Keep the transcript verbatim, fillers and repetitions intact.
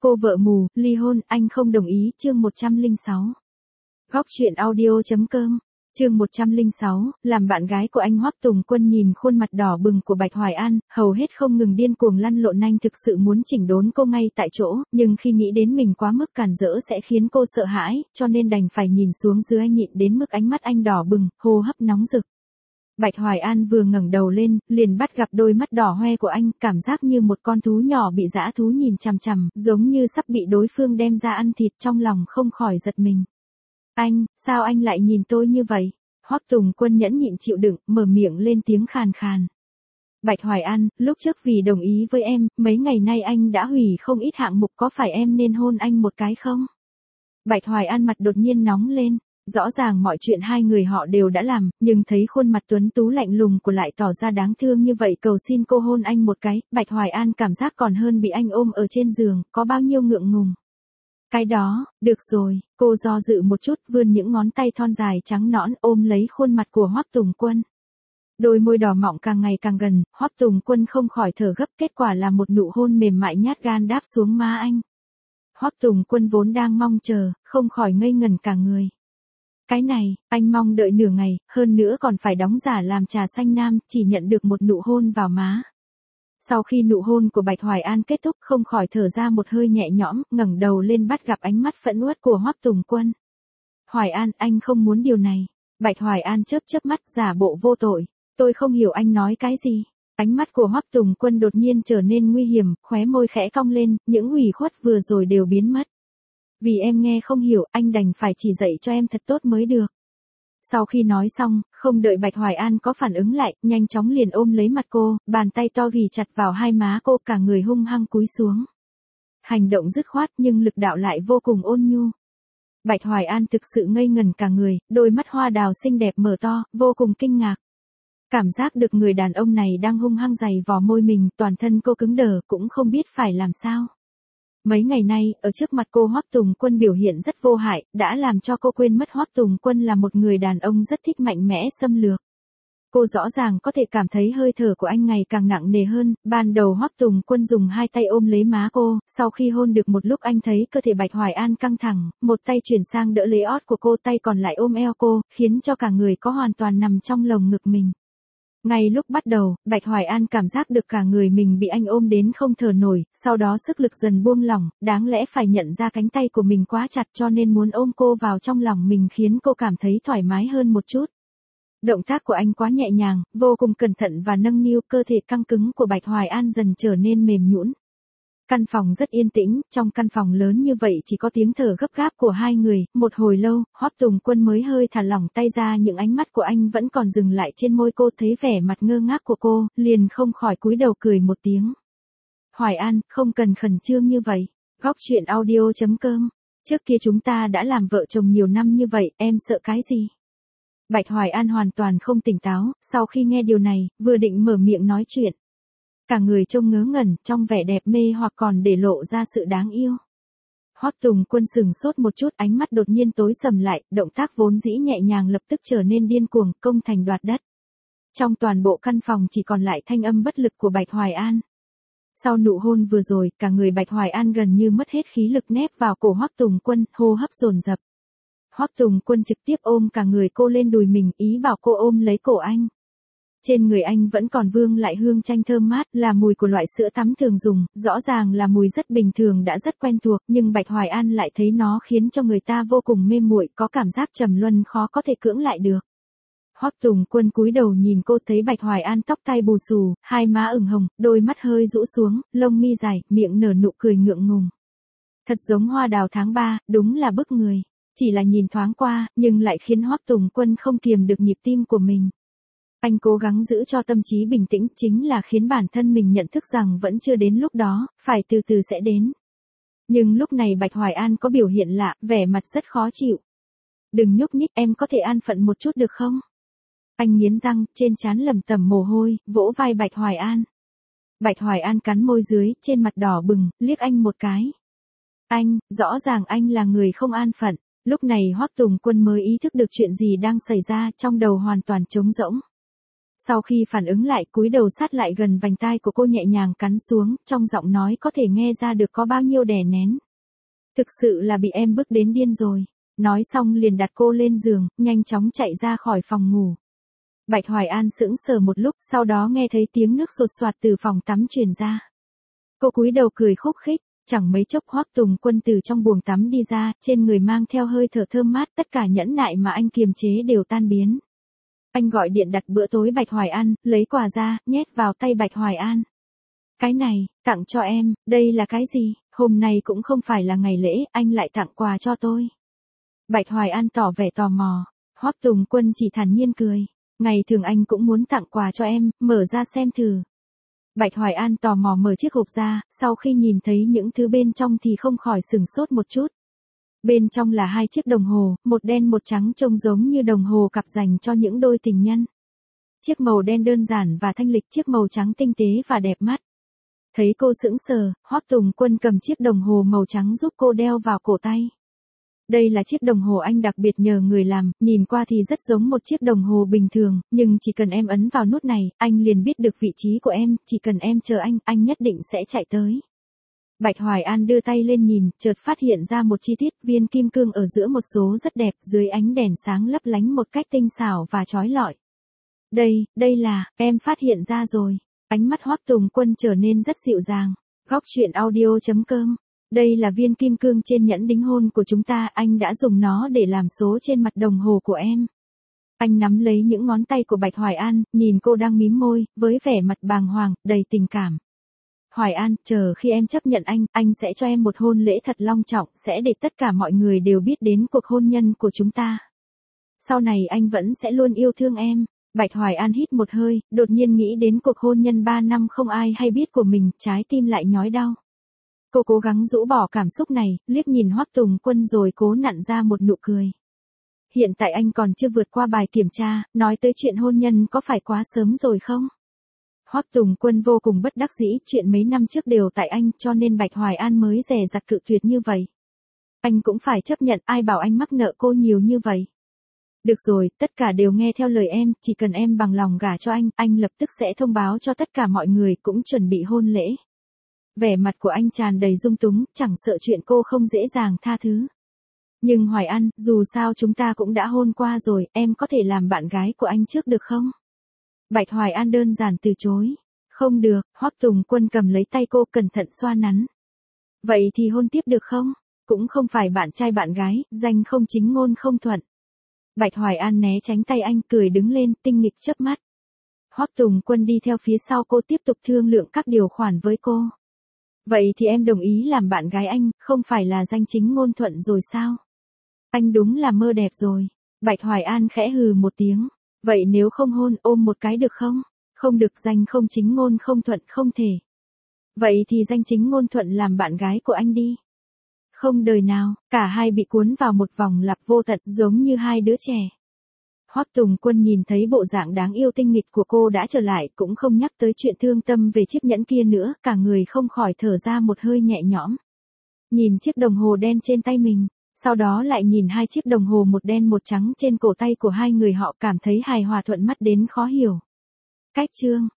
Cô vợ mù, ly hôn, anh không đồng ý, chương một trăm lẻ sáu. Góc truyện audio.com, chương một trăm lẻ sáu, làm bạn gái của anh Hoắc Tùng Quân nhìn khuôn mặt đỏ bừng của Bạch Hoài An, hầu hết không ngừng điên cuồng lăn lộn anh thực sự muốn chỉnh đốn cô ngay tại chỗ, nhưng khi nghĩ đến mình quá mức càn rỡ sẽ khiến cô sợ hãi, cho nên đành phải nhìn xuống dưới anh nhịn đến mức ánh mắt anh đỏ bừng, hô hấp nóng rực. Bạch Hoài An vừa ngẩng đầu lên, liền bắt gặp đôi mắt đỏ hoe của anh, cảm giác như một con thú nhỏ bị dã thú nhìn chằm chằm, giống như sắp bị đối phương đem ra ăn thịt, trong lòng không khỏi giật mình. Anh, sao anh lại nhìn tôi như vậy? Hoắc Tùng Quân nhẫn nhịn chịu đựng, mở miệng lên tiếng khàn khàn. Bạch Hoài An, lúc trước vì đồng ý với em, mấy ngày nay anh đã hủy không ít hạng mục, có phải em nên hôn anh một cái không? Bạch Hoài An mặt đột nhiên nóng lên. Rõ ràng mọi chuyện hai người họ đều đã làm, nhưng thấy khuôn mặt tuấn tú lạnh lùng của lại tỏ ra đáng thương như vậy, cầu xin cô hôn anh một cái, Bạch Hoài An cảm giác còn hơn bị anh ôm ở trên giường, có bao nhiêu ngượng ngùng. Cái đó, được rồi, cô do dự một chút, vươn những ngón tay thon dài trắng nõn ôm lấy khuôn mặt của Hoắc Tùng Quân. Đôi môi đỏ mọng càng ngày càng gần, Hoắc Tùng Quân không khỏi thở gấp, kết quả là một nụ hôn mềm mại nhát gan đáp xuống má anh. Hoắc Tùng Quân vốn đang mong chờ, không khỏi ngây ngẩn cả người. Cái này, anh mong đợi nửa ngày, hơn nữa còn phải đóng giả làm trà xanh nam, chỉ nhận được một nụ hôn vào má. Sau khi nụ hôn của Bạch Hoài An kết thúc, không khỏi thở ra một hơi nhẹ nhõm, ngẩng đầu lên bắt gặp ánh mắt phẫn uất của Hoắc Tùng Quân. Hoài An, anh không muốn điều này. Bạch Hoài An chớp chớp mắt, giả bộ vô tội. Tôi không hiểu anh nói cái gì. Ánh mắt của Hoắc Tùng Quân đột nhiên trở nên nguy hiểm, khóe môi khẽ cong lên, những ủy khuất vừa rồi đều biến mất. Vì em nghe không hiểu, anh đành phải chỉ dạy cho em thật tốt mới được. Sau khi nói xong, không đợi Bạch Hoài An có phản ứng lại, nhanh chóng liền ôm lấy mặt cô, bàn tay to ghì chặt vào hai má cô, cả người hung hăng cúi xuống. Hành động dứt khoát nhưng lực đạo lại vô cùng ôn nhu. Bạch Hoài An thực sự ngây ngẩn cả người, đôi mắt hoa đào xinh đẹp mở to, vô cùng kinh ngạc. Cảm giác được người đàn ông này đang hung hăng giày vò môi mình, toàn thân cô cứng đờ, cũng không biết phải làm sao. Mấy ngày nay, ở trước mặt cô Hoắc Tùng Quân biểu hiện rất vô hại, đã làm cho cô quên mất Hoắc Tùng Quân là một người đàn ông rất thích mạnh mẽ xâm lược. Cô rõ ràng có thể cảm thấy hơi thở của anh ngày càng nặng nề hơn, ban đầu Hoắc Tùng Quân dùng hai tay ôm lấy má cô, sau khi hôn được một lúc anh thấy cơ thể Bạch Hoài An căng thẳng, một tay chuyển sang đỡ lấy ót của cô, tay còn lại ôm eo cô, khiến cho cả người có hoàn toàn nằm trong lồng ngực mình. Ngay lúc bắt đầu, Bạch Hoài An cảm giác được cả người mình bị anh ôm đến không thở nổi, sau đó sức lực dần buông lỏng, đáng lẽ phải nhận ra cánh tay của mình quá chặt cho nên muốn ôm cô vào trong lòng mình khiến cô cảm thấy thoải mái hơn một chút. Động tác của anh quá nhẹ nhàng, vô cùng cẩn thận và nâng niu, cơ thể căng cứng của Bạch Hoài An dần trở nên mềm nhũn. Căn phòng rất yên tĩnh, trong căn phòng lớn như vậy chỉ có tiếng thở gấp gáp của hai người, một hồi lâu, Hoắc Tùng Quân mới hơi thả lỏng tay ra, những ánh mắt của anh vẫn còn dừng lại trên môi cô, thấy vẻ mặt ngơ ngác của cô, liền không khỏi cúi đầu cười một tiếng. Hoài An, không cần khẩn trương như vậy. Góc truyện audio.com, trước kia chúng ta đã làm vợ chồng nhiều năm như vậy, em sợ cái gì? Bạch Hoài An hoàn toàn không tỉnh táo, sau khi nghe điều này, vừa định mở miệng nói chuyện. Cả người trông ngớ ngẩn, trong vẻ đẹp mê hoặc còn để lộ ra sự đáng yêu. Hoắc Tùng Quân sừng sốt một chút, ánh mắt đột nhiên tối sầm lại, động tác vốn dĩ nhẹ nhàng lập tức trở nên điên cuồng, công thành đoạt đất. Trong toàn bộ căn phòng chỉ còn lại thanh âm bất lực của Bạch Hoài An. Sau nụ hôn vừa rồi, cả người Bạch Hoài An gần như mất hết khí lực nép vào cổ Hoắc Tùng Quân, hô hấp dồn dập. Hoắc Tùng Quân trực tiếp ôm cả người cô lên đùi mình, ý bảo cô ôm lấy cổ anh. Trên người anh vẫn còn vương lại hương chanh thơm mát, là mùi của loại sữa tắm thường dùng, rõ ràng là mùi rất bình thường đã rất quen thuộc, nhưng Bạch Hoài An lại thấy nó khiến cho người ta vô cùng mê muội, có cảm giác trầm luân khó có thể cưỡng lại được. Hoắc Tùng Quân cúi đầu nhìn cô, thấy Bạch Hoài An tóc tai bù xù, hai má ửng hồng, đôi mắt hơi rũ xuống, lông mi dài, miệng nở nụ cười ngượng ngùng. Thật giống hoa đào tháng ba, đúng là bức người. Chỉ là nhìn thoáng qua, nhưng lại khiến Hoắc Tùng Quân không kiềm được nhịp tim của mình. Anh cố gắng giữ cho tâm trí bình tĩnh, chính là khiến bản thân mình nhận thức rằng vẫn chưa đến lúc đó, phải từ từ sẽ đến. Nhưng lúc này Bạch Hoài An có biểu hiện lạ, vẻ mặt rất khó chịu. Đừng nhúc nhích, em có thể an phận một chút được không? Anh nghiến răng, trên trán lẩm tẩm mồ hôi, vỗ vai Bạch Hoài An. Bạch Hoài An cắn môi dưới, trên mặt đỏ bừng, liếc anh một cái. Anh, rõ ràng anh là người không an phận. Lúc này Hoắc Tùng Quân mới ý thức được chuyện gì đang xảy ra, trong đầu hoàn toàn trống rỗng. Sau khi phản ứng lại, cúi đầu sát lại gần vành tai của cô nhẹ nhàng cắn xuống, trong giọng nói có thể nghe ra được có bao nhiêu đè nén. Thực sự là bị em bức đến điên rồi. Nói xong liền đặt cô lên giường, nhanh chóng chạy ra khỏi phòng ngủ. Bạch Hoài An sững sờ một lúc, sau đó nghe thấy tiếng nước sột soạt từ phòng tắm truyền ra. Cô cúi đầu cười khúc khích, chẳng mấy chốc Hoắc Tùng Quân từ trong buồng tắm đi ra, trên người mang theo hơi thở thơm mát, tất cả nhẫn nại mà anh kiềm chế đều tan biến. Anh gọi điện đặt bữa tối Bạch Hoài An, lấy quà ra, nhét vào tay Bạch Hoài An. Cái này, tặng cho em, đây là cái gì? Hôm nay cũng không phải là ngày lễ, anh lại tặng quà cho tôi. Bạch Hoài An tỏ vẻ tò mò. Hoắc Tùng Quân chỉ thản nhiên cười. Ngày thường anh cũng muốn tặng quà cho em, mở ra xem thử. Bạch Hoài An tò mò mở chiếc hộp ra, sau khi nhìn thấy những thứ bên trong thì không khỏi sửng sốt một chút. Bên trong là hai chiếc đồng hồ, một đen một trắng trông giống như đồng hồ cặp dành cho những đôi tình nhân. Chiếc màu đen đơn giản và thanh lịch, chiếc màu trắng tinh tế và đẹp mắt. Thấy cô sững sờ, Hoắc Tùng Quân cầm chiếc đồng hồ màu trắng giúp cô đeo vào cổ tay. Đây là chiếc đồng hồ anh đặc biệt nhờ người làm, nhìn qua thì rất giống một chiếc đồng hồ bình thường, nhưng chỉ cần em ấn vào nút này, anh liền biết được vị trí của em, chỉ cần em chờ anh, anh nhất định sẽ chạy tới. Bạch Hoài An đưa tay lên nhìn, chợt phát hiện ra một chi tiết, viên kim cương ở giữa một số rất đẹp, dưới ánh đèn sáng lấp lánh một cách tinh xảo và chói lọi. Đây, đây là, em phát hiện ra rồi. Ánh mắt Hoắc Tùng Quân trở nên rất dịu dàng. Góc truyện audio chấm com. Đây là viên kim cương trên nhẫn đính hôn của chúng ta, anh đã dùng nó để làm số trên mặt đồng hồ của em. Anh nắm lấy những ngón tay của Bạch Hoài An, nhìn cô đang mím môi, với vẻ mặt bàng hoàng, đầy tình cảm. Hoài An, chờ khi em chấp nhận anh, anh sẽ cho em một hôn lễ thật long trọng, sẽ để tất cả mọi người đều biết đến cuộc hôn nhân của chúng ta. Sau này anh vẫn sẽ luôn yêu thương em. Bạch Hoài An hít một hơi, đột nhiên nghĩ đến cuộc hôn nhân ba năm không ai hay biết của mình, trái tim lại nhói đau. Cô cố gắng rũ bỏ cảm xúc này, liếc nhìn Hoắc Tùng Quân rồi cố nặn ra một nụ cười. Hiện tại anh còn chưa vượt qua bài kiểm tra, nói tới chuyện hôn nhân có phải quá sớm rồi không? Hoắc Tùng Quân vô cùng bất đắc dĩ, chuyện mấy năm trước đều tại anh, cho nên Bạch Hoài An mới dè dặt cự tuyệt như vậy. Anh cũng phải chấp nhận, ai bảo anh mắc nợ cô nhiều như vậy. Được rồi, tất cả đều nghe theo lời em, chỉ cần em bằng lòng gả cho anh, anh lập tức sẽ thông báo cho tất cả mọi người, cũng chuẩn bị hôn lễ. Vẻ mặt của anh tràn đầy dung túng, chẳng sợ chuyện cô không dễ dàng tha thứ. Nhưng Hoài An, dù sao chúng ta cũng đã hôn qua rồi, em có thể làm bạn gái của anh trước được không? Bạch Hoài An đơn giản từ chối. Không được, Hoắc Tùng Quân cầm lấy tay cô cẩn thận xoa nắn. Vậy thì hôn tiếp được không? Cũng không phải bạn trai bạn gái, danh không chính ngôn không thuận. Bạch Hoài An né tránh tay anh, cười đứng lên, tinh nghịch chớp mắt. Hoắc Tùng Quân đi theo phía sau cô, tiếp tục thương lượng các điều khoản với cô. Vậy thì em đồng ý làm bạn gái anh, không phải là danh chính ngôn thuận rồi sao? Anh đúng là mơ đẹp rồi. Bạch Hoài An khẽ hừ một tiếng. Vậy nếu không hôn, ôm một cái được không? Không được, danh không chính ngôn không thuận, không thể. Vậy thì danh chính ngôn thuận làm bạn gái của anh đi. Không đời nào, cả hai bị cuốn vào một vòng lặp vô tận, giống như hai đứa trẻ. Hoắc Tùng Quân nhìn thấy bộ dạng đáng yêu tinh nghịch của cô đã trở lại, cũng không nhắc tới chuyện thương tâm về chiếc nhẫn kia nữa, cả người không khỏi thở ra một hơi nhẹ nhõm. Nhìn chiếc đồng hồ đen trên tay mình, sau đó lại nhìn hai chiếc đồng hồ một đen một trắng trên cổ tay của hai người, họ cảm thấy hài hòa thuận mắt đến khó hiểu. Cách chương